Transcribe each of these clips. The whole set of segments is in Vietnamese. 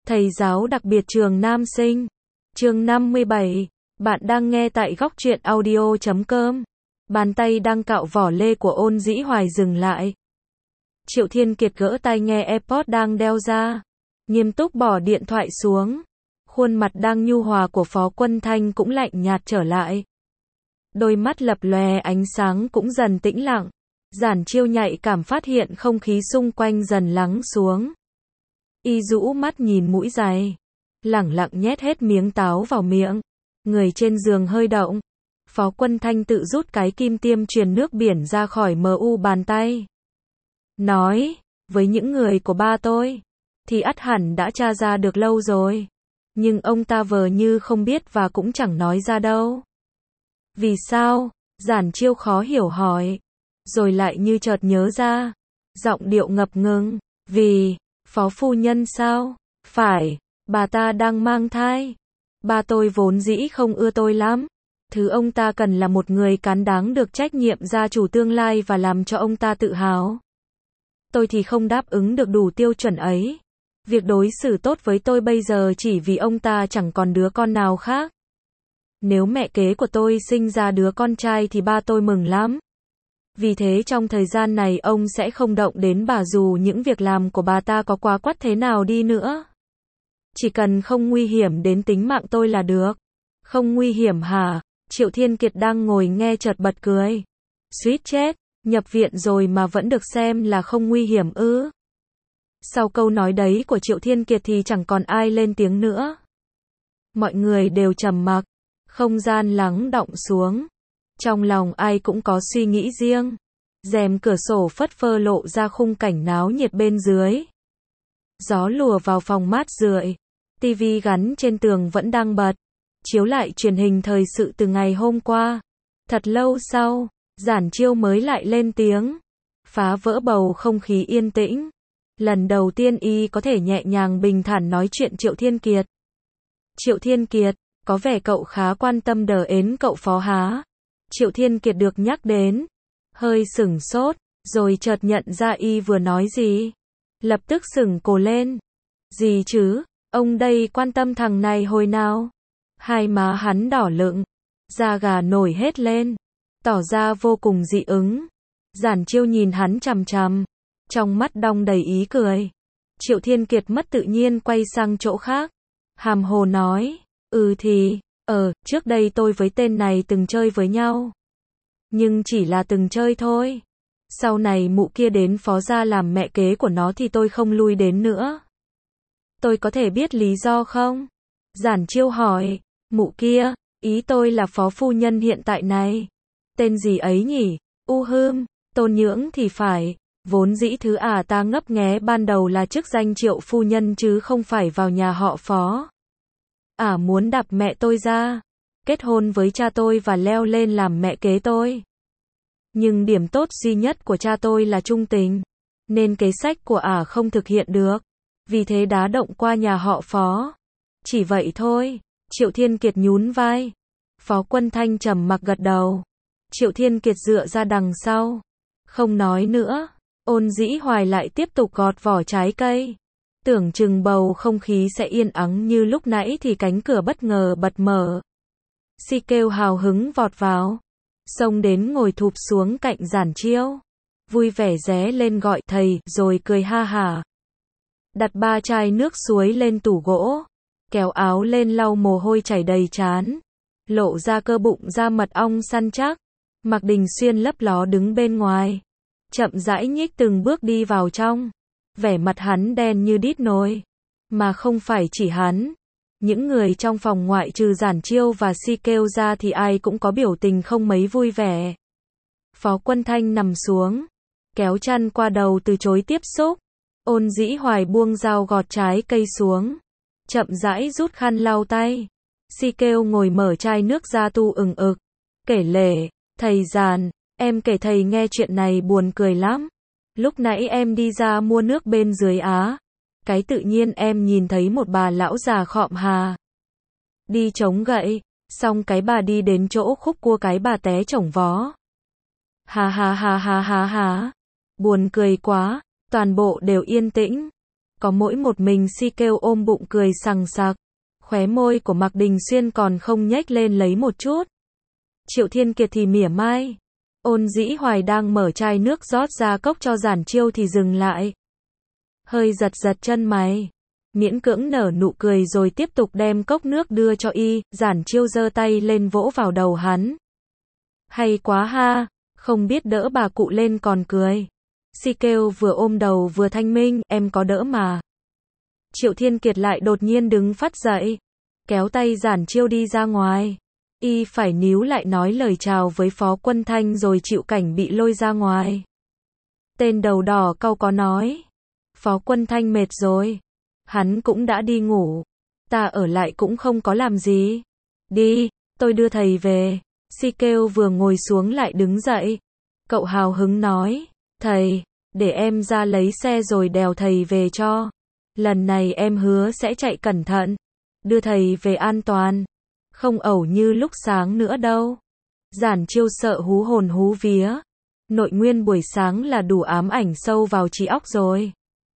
Thầy giáo đặc biệt trường Nam Sinh. Chương 57. Bạn đang nghe tại góc truyện audio.com. Bàn tay đang cạo vỏ lê của Ôn Dĩ Hoài dừng lại. Triệu Thiên Kiệt gỡ tai nghe AirPods đang đeo ra, nghiêm túc bỏ điện thoại xuống. Khuôn mặt đang nhu hòa của Phó Quân Thanh cũng lạnh nhạt trở lại. Đôi mắt lập lòe ánh sáng cũng dần tĩnh lặng. Giản Chiêu nhạy cảm phát hiện không khí xung quanh dần lắng xuống. Y rũ mắt nhìn mũi giày, lẳng lặng nhét hết miếng táo vào miệng. Người trên giường hơi động. Phó Quân Thanh tự rút cái kim tiêm truyền nước biển ra khỏi mu bàn tay. Nói, với những người của ba tôi, thì ắt hẳn đã tra ra được lâu rồi. Nhưng ông ta vờ như không biết và cũng chẳng nói ra đâu. Vì sao? Giản Chiêu khó hiểu hỏi. Rồi lại như chợt nhớ ra. Giọng điệu ngập ngừng. Vì, Phó phu nhân sao? Phải, bà ta đang mang thai. Ba tôi vốn dĩ không ưa tôi lắm. Thứ ông ta cần là một người cán đáng được trách nhiệm gia chủ tương lai và làm cho ông ta tự hào. Tôi thì không đáp ứng được đủ tiêu chuẩn ấy. Việc đối xử tốt với tôi bây giờ chỉ vì ông ta chẳng còn đứa con nào khác. Nếu mẹ kế của tôi sinh ra đứa con trai thì ba tôi mừng lắm. Vì thế trong thời gian này ông sẽ không động đến bà dù những việc làm của bà ta có quá quắt thế nào đi nữa. Chỉ cần không nguy hiểm đến tính mạng tôi là được. Không nguy hiểm hả? Triệu Thiên Kiệt đang ngồi nghe chợt bật cười. Suýt chết, nhập viện rồi mà vẫn được xem là không nguy hiểm ư? Sau câu nói đấy của Triệu Thiên Kiệt thì chẳng còn ai lên tiếng nữa. Mọi người đều trầm mặc, không gian lắng đọng xuống. Trong lòng ai cũng có suy nghĩ riêng. Rèm cửa sổ phất phơ lộ ra khung cảnh náo nhiệt bên dưới. Gió lùa vào phòng mát rượi. Tivi gắn trên tường vẫn đang bật, chiếu lại truyền hình thời sự từ ngày hôm qua. Thật lâu sau, Giản Chiêu mới lại lên tiếng, phá vỡ bầu không khí yên tĩnh. Lần đầu tiên y có thể nhẹ nhàng bình thản nói chuyện Triệu Thiên Kiệt. Triệu Thiên Kiệt, có vẻ cậu khá quan tâm đờ ến cậu Phó há. Triệu Thiên Kiệt được nhắc đến, hơi sửng sốt, rồi chợt nhận ra y vừa nói gì. Lập tức sửng cổ lên. Gì chứ, ông đây quan tâm thằng này hồi nào? Hai má hắn đỏ lựng, da gà nổi hết lên, tỏ ra vô cùng dị ứng. Giản Chiêu nhìn hắn chằm chằm, trong mắt đong đầy ý cười. Triệu Thiên Kiệt mất tự nhiên quay sang chỗ khác, hàm hồ nói, thì, trước đây tôi với tên này từng chơi với nhau. Nhưng chỉ là từng chơi thôi. Sau này mụ kia đến Phó gia làm mẹ kế của nó thì tôi không lui đến nữa. Tôi có thể biết lý do không? Giản Chiêu hỏi. Mụ kia, ý tôi là Phó phu nhân hiện tại này. Tên gì ấy nhỉ? Tôn Nhưỡng thì phải. Vốn dĩ thứ ta ngấp nghé ban đầu là chức danh Triệu phu nhân chứ không phải vào nhà họ Phó. Muốn đạp mẹ tôi ra, kết hôn với cha tôi và leo lên làm mẹ kế tôi. Nhưng điểm tốt duy nhất của cha tôi là trung tình, nên kế sách của không thực hiện được. Vì thế đá động qua nhà họ Phó. Chỉ vậy thôi. Triệu Thiên Kiệt nhún vai. Phó Quân Thanh trầm mặc gật đầu. Triệu Thiên Kiệt dựa ra đằng sau, không nói nữa. Ôn Dĩ Hoài lại tiếp tục gọt vỏ trái cây. Tưởng chừng bầu không khí sẽ yên ắng như lúc nãy thì cánh cửa bất ngờ bật mở. Si kêu hào hứng vọt vào, xông đến ngồi thụp xuống cạnh Giản Chiêu. Vui vẻ ré lên gọi thầy, rồi cười ha hả. Đặt 3 chai nước suối lên tủ gỗ, kéo áo lên lau mồ hôi chảy đầy trán, lộ ra cơ bụng da mật ong săn chắc. Mạc Đình Xuyên lấp ló đứng bên ngoài, chậm rãi nhích từng bước đi vào trong. Vẻ mặt hắn đen như đít nồi. Mà không phải chỉ hắn. Những người trong phòng ngoại trừ Giản Chiêu và Si kêu ra thì ai cũng có biểu tình không mấy vui vẻ. Phó Quân Thanh nằm xuống, kéo chăn qua đầu từ chối tiếp xúc. Ôn Dĩ Hoài buông dao gọt trái cây xuống, chậm rãi rút khăn lau tay. Si kêu ngồi mở chai nước ra tu ừng ực, kể lể, thầy Giản, em kể thầy nghe chuyện này buồn cười lắm. Lúc nãy em đi ra mua nước bên dưới cái tự nhiên em nhìn thấy một bà lão già khọm hà đi chống gậy, xong cái bà đi đến chỗ khúc cua cái bà té chổng vó. Ha ha ha ha ha ha. Buồn cười quá, toàn bộ đều yên tĩnh. Có mỗi một mình Si kêu ôm bụng cười sằng sặc. Khóe môi của Mạc Đình Xuyên còn không nhếch lên lấy một chút. Triệu Thiên Kiệt thì mỉa mai. Ôn Dĩ Hoài đang mở chai nước rót ra cốc cho Giản Chiêu thì dừng lại. Hơi giật giật chân mày. Miễn cưỡng nở nụ cười rồi tiếp tục đem cốc nước đưa cho y. Giản Chiêu giơ tay lên vỗ vào đầu hắn. Hay quá ha, không biết đỡ bà cụ lên còn cười. Si kêu vừa ôm đầu vừa thanh minh, em có đỡ mà. Triệu Thiên Kiệt lại đột nhiên đứng phắt dậy, kéo tay Giản Chiêu đi ra ngoài. Y phải níu lại nói lời chào với Phó Quân Thanh rồi chịu cảnh bị lôi ra ngoài. Tên đầu đỏ cau có nói. Phó Quân Thanh mệt rồi. Hắn cũng đã đi ngủ. Ta ở lại cũng không có làm gì. Đi, tôi đưa thầy về. Si kêu vừa ngồi xuống lại đứng dậy. Cậu hào hứng nói. Thầy, để em ra lấy xe rồi đèo thầy về cho. Lần này em hứa sẽ chạy cẩn thận. Đưa thầy về an toàn. Không ẩu như lúc sáng nữa đâu. Giản Chiêu sợ hú hồn hú vía. Nội nguyên buổi sáng là đủ ám ảnh sâu vào trí óc rồi.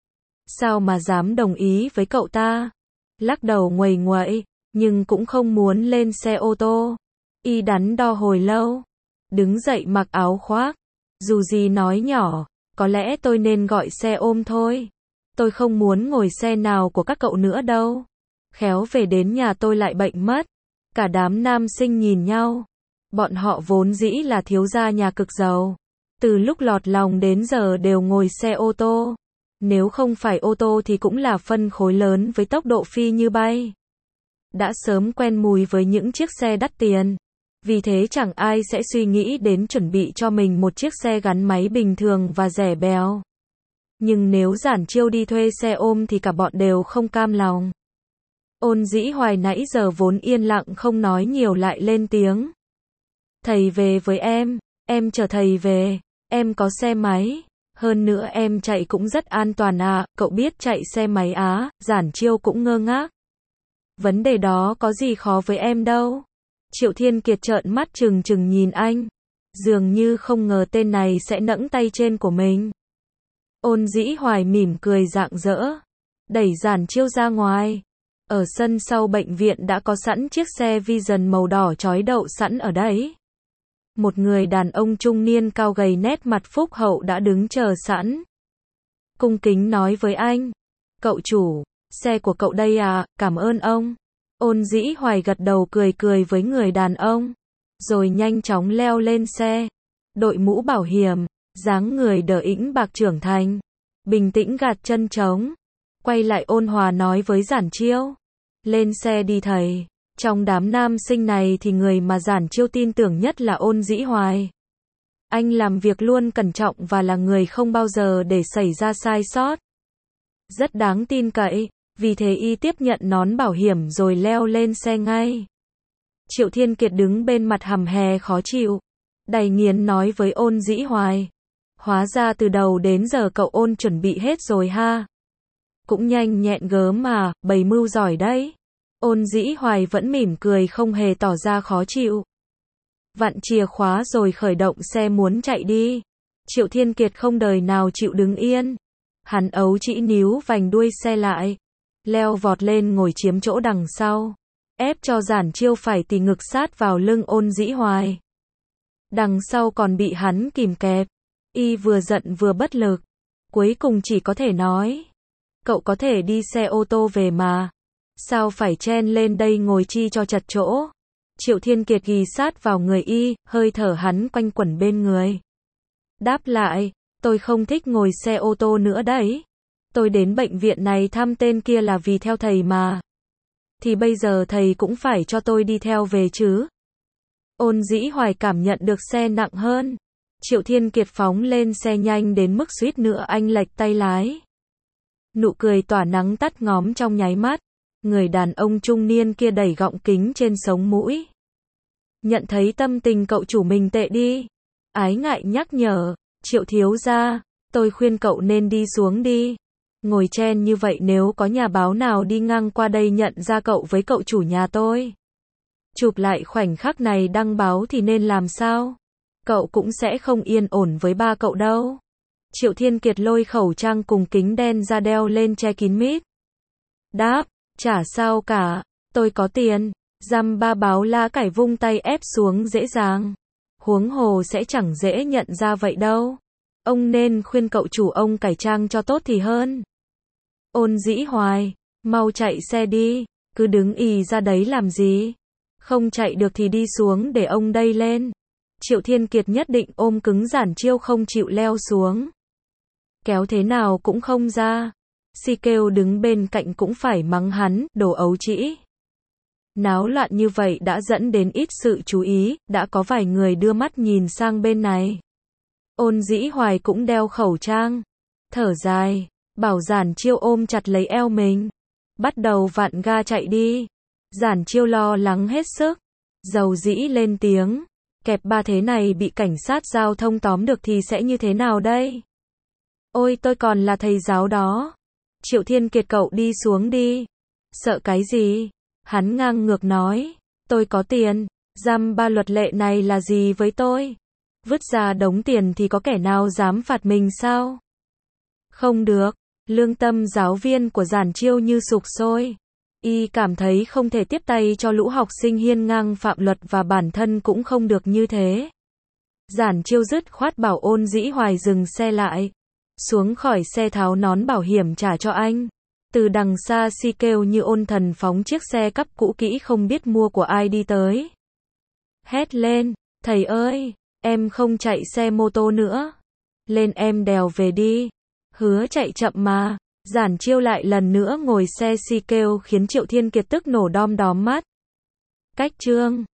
Sao mà dám đồng ý với cậu ta? Lắc đầu nguầy nguậy, nhưng cũng không muốn lên xe ô tô. Y đắn đo hồi lâu. Đứng dậy mặc áo khoác. Dù gì nói nhỏ, có lẽ tôi nên gọi xe ôm thôi. Tôi không muốn ngồi xe nào của các cậu nữa đâu. Khéo về đến nhà tôi lại bệnh mất. Cả đám nam sinh nhìn nhau. Bọn họ vốn dĩ là thiếu gia nhà cực giàu. Từ lúc lọt lòng đến giờ đều ngồi xe ô tô. Nếu không phải ô tô thì cũng là phân khối lớn với tốc độ phi như bay. Đã sớm quen mùi với những chiếc xe đắt tiền. Vì thế chẳng ai sẽ suy nghĩ đến chuẩn bị cho mình một chiếc xe gắn máy bình thường và rẻ bèo. Nhưng nếu Giản Chiêu đi thuê xe ôm thì cả bọn đều không cam lòng. Ôn Dĩ Hoài nãy giờ vốn yên lặng không nói nhiều lại lên tiếng. Thầy về với em chở thầy về, em có xe máy, hơn nữa em chạy cũng rất an toàn à, cậu biết chạy xe máy á, Giản Chiêu cũng ngơ ngác. Vấn đề đó có gì khó với em đâu. Triệu Thiên Kiệt trợn mắt trừng trừng nhìn anh, dường như không ngờ tên này sẽ nẫng tay trên của mình. Ôn Dĩ Hoài mỉm cười rạng rỡ, đẩy Giản Chiêu ra ngoài. Ở sân sau bệnh viện đã có sẵn chiếc xe Vision màu đỏ chói đậu sẵn ở đấy. Một người đàn ông trung niên cao gầy nét mặt phúc hậu đã đứng chờ sẵn. Cung kính nói với anh, cậu chủ, xe của cậu đây à, cảm ơn ông. Ôn Dĩ Hoài gật đầu cười cười với người đàn ông, rồi nhanh chóng leo lên xe, đội mũ bảo hiểm, dáng người đờ ĩnh bạc trưởng thành, bình tĩnh gạt chân trống, quay lại ôn hòa nói với Giản Chiêu, lên xe đi thầy. Trong đám nam sinh này thì người mà Giản Chiêu tin tưởng nhất là Ôn Dĩ Hoài. Anh làm việc luôn cẩn trọng và là người không bao giờ để xảy ra sai sót. Rất đáng tin cậy, vì thế y tiếp nhận nón bảo hiểm rồi leo lên xe ngay. Triệu Thiên Kiệt đứng bên mặt hầm hè khó chịu, đầy nghiến nói với Ôn Dĩ Hoài. Hóa ra từ đầu đến giờ cậu Ôn chuẩn bị hết rồi ha. Cũng nhanh nhẹn gớm mà, bày mưu giỏi đấy. Ôn Dĩ Hoài vẫn mỉm cười không hề tỏ ra khó chịu. Vặn chìa khóa rồi khởi động xe muốn chạy đi. Triệu Thiên Kiệt không đời nào chịu đứng yên. Hắn ấu chỉ níu vành đuôi xe lại, leo vọt lên ngồi chiếm chỗ đằng sau, ép cho Giản Chiêu phải tì ngực sát vào lưng Ôn Dĩ Hoài. Đằng sau còn bị hắn kìm kẹp. Y vừa giận vừa bất lực. Cuối cùng chỉ có thể nói, cậu có thể đi xe ô tô về mà. Sao phải chen lên đây ngồi chi cho chật chỗ. Triệu Thiên Kiệt ghì sát vào người y, hơi thở hắn quanh quẩn bên người. Đáp lại, tôi không thích ngồi xe ô tô nữa đấy. Tôi đến bệnh viện này thăm tên kia là vì theo thầy mà. Thì bây giờ thầy cũng phải cho tôi đi theo về chứ. Ôn Dĩ Hoài cảm nhận được xe nặng hơn. Triệu Thiên Kiệt phóng lên xe nhanh đến mức suýt nữa anh lệch tay lái. Nụ cười tỏa nắng tắt ngóm trong nháy mắt. Người đàn ông trung niên kia đẩy gọng kính trên sống mũi. Nhận thấy tâm tình cậu chủ mình tệ đi. Ái ngại nhắc nhở, Triệu thiếu gia, tôi khuyên cậu nên đi xuống đi. Ngồi chen như vậy nếu có nhà báo nào đi ngang qua đây nhận ra cậu với cậu chủ nhà tôi. Chụp lại khoảnh khắc này đăng báo thì nên làm sao? Cậu cũng sẽ không yên ổn với ba cậu đâu. Triệu Thiên Kiệt lôi khẩu trang cùng kính đen ra đeo lên che kín mít. Đáp, chả sao cả, tôi có tiền. Dăm ba báo lá cải vung tay ép xuống dễ dàng. Huống hồ sẽ chẳng dễ nhận ra vậy đâu. Ông nên khuyên cậu chủ ông cải trang cho tốt thì hơn. Ôn Dĩ Hoài, mau chạy xe đi, cứ đứng ì ra đấy làm gì? Không chạy được thì đi xuống để ông đây lên. Triệu Thiên Kiệt nhất định ôm cứng Giản Chiêu không chịu leo xuống. Kéo thế nào cũng không ra. Si Kêu đứng bên cạnh cũng phải mắng hắn, đồ ấu trĩ. Náo loạn như vậy đã dẫn đến ít sự chú ý, đã có vài người đưa mắt nhìn sang bên này. Ôn Dĩ Hoài cũng đeo khẩu trang. Thở dài, bảo Giản Chiêu ôm chặt lấy eo mình. Bắt đầu vặn ga chạy đi. Giản Chiêu lo lắng hết sức. Dầu dĩ lên tiếng. Kẹp ba thế này bị cảnh sát giao thông tóm được thì sẽ như thế nào đây? Ôi tôi còn là thầy giáo đó. Triệu Thiên Kiệt cậu đi xuống đi. Sợ cái gì? Hắn ngang ngược nói. Tôi có tiền. Dăm ba luật lệ này là gì với tôi? Vứt ra đống tiền thì có kẻ nào dám phạt mình sao? Không được. Lương tâm giáo viên của Giản Chiêu như sục sôi. Y cảm thấy không thể tiếp tay cho lũ học sinh hiên ngang phạm luật và bản thân cũng không được như thế. Giản Chiêu dứt khoát bảo Ôn Dĩ Hoài dừng xe lại. Xuống khỏi xe tháo nón bảo hiểm trả cho anh. Từ đằng xa Si Kêu như ôn thần phóng chiếc xe cắp cũ kỹ không biết mua của ai đi tới. Hét lên, thầy ơi, em không chạy xe mô tô nữa. Lên em đèo về đi. Hứa chạy chậm mà. Giản Chiêu lại lần nữa ngồi xe Si Kêu khiến Triệu Thiên Kiệt tức nổ đom đóm mắt. Cách chương